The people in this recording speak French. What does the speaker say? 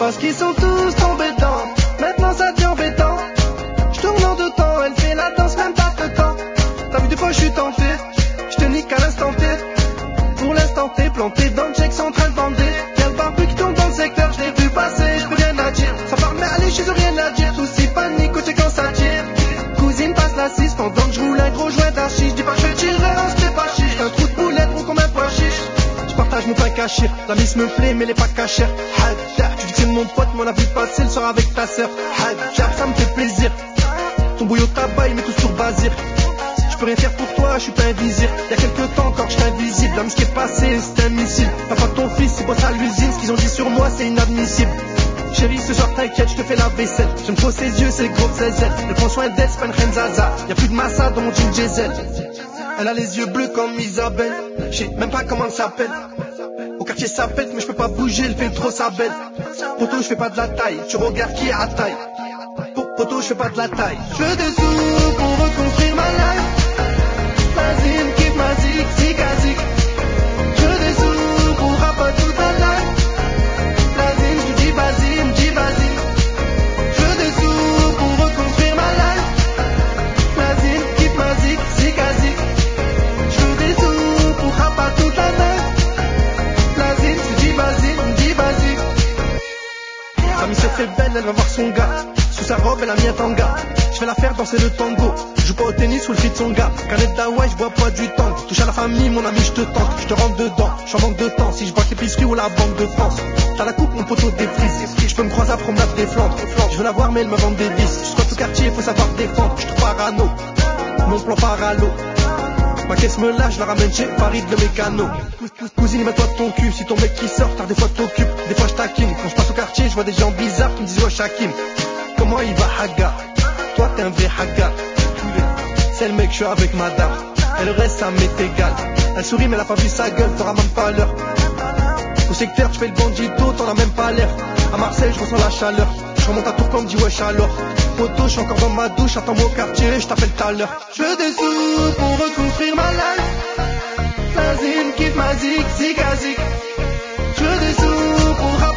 Parce qu'ils sont tous tombés dedans. Maintenant ça devient embêtant. Je tourne en deux temps, elle fait la danse, même pas de temps. T'as vu des fois je suis tenté, je te nique à l'instant T. Pour l'instant t'es planté dans le check central vendé. Y'a le barbu qui tombe dans le secteur, je l'ai vu passer, je peux rien à dire. Ça parle mais allez, chez eux rien à dire. Soucis panique, côté quand ça tire. Cousine passe la 6 pendant que je roule un gros joint d'archi. Je dis pas que je vais tirer, non c'était pas chiche. Un trou de boulette, gros comme un pois chiche. Je partage mon pain caché, la miss me plaît mais elle est pas cachère. Hadja, tu dis que c'est mon pote, mais on a vu passer le soir avec ta sœur. Hadja, ça me fait plaisir. Ton bouillon tabac, il met tout sur Bazir. Je peux rien faire pour toi, je suis pas un vizir. Y'a quelques temps encore, j'étais invisible. L'homme ce qui est passé, c'est un missile. T'as pas ton fils, il bosse à l'usine. Ce qu'ils ont dit sur moi, c'est inadmissible. Chérie, ce soir t'inquiète, je te fais la vaisselle. J'aime trop ses yeux, c'est gros zézel. Elle prend soin d'elle, c'est pas une reine zaza. Y'a plus de massa dans mon jean diesel. Elle a les yeux bleus comme Isabelle. Je sais même pas comment elle s'appelle. Au quartier ça pète, mais je peux pas bouger, elle fait trop sa belle. Poto, je fais pas de la taille, tu regardes qui est à taille. Poto, je fais pas de la taille. Je veux des sous pour reconstruire ma life. Vas-y, me kiffe ma zik, zik à zik. Je veux des sous pour rapper toute la life. Vas-y, je dis vas-y, me dis vas-y. Je veux des sous pour reconstruire ma life. Vas-y, me kiffe ma zik, zik à zik. Je veux des sous pour rapper toute la life. Vas-y, je dis vas-y, me dis vas-y. Sa mise se fait belle, elle va voir son gars. Sous sa robe, elle a mis un tanga. Je vais la faire danser le tango. Je joue pas au tennis ou le feat de son gars. Canette d'Hawaï, je bois pas du temps. Touche à la famille, mon ami, je te tente. Je te rentre dedans, j'en manque de temps. Si je braque l'épicerie ou la banque de France. T'as la coupe, mon poteau déprise. Je peux me croiser à promenade des Flandres. Je veux la voir, mais elle me vend des vis. Je squatte au quartier, faut savoir défendre. Je te parano, mon plan paralo. Ma caisse me lâche, je la ramène chez Farid le mécano. Cousine, mets-toi de ton cul. Si ton mec qui sort, tard des fois t'occupes. Des fois je taquine. Quand je passe au quartier, je vois des gens bizarres qui me disent ouais Shakim. Comment il va Haga? Toi t'es un vrai Haga. C'est le mec, je suis avec madame. Et le reste ça m'est égal. Elle sourit mais elle a pas vu sa gueule, t'auras même pas l'heure. Au secteur tu fais le bandito, t'en as même pas l'air. À Marseille je ressens la chaleur. Je remonte à Tourcoing, me dis wesh alors. Poto, je suis encore dans ma douche, attends-moi au quartier, je t'appelle tout à l'heure. Je veux des sous pour reconstruire ma life. Vas-y, me kiffe ma zik, zik à zik. Je veux des sous pour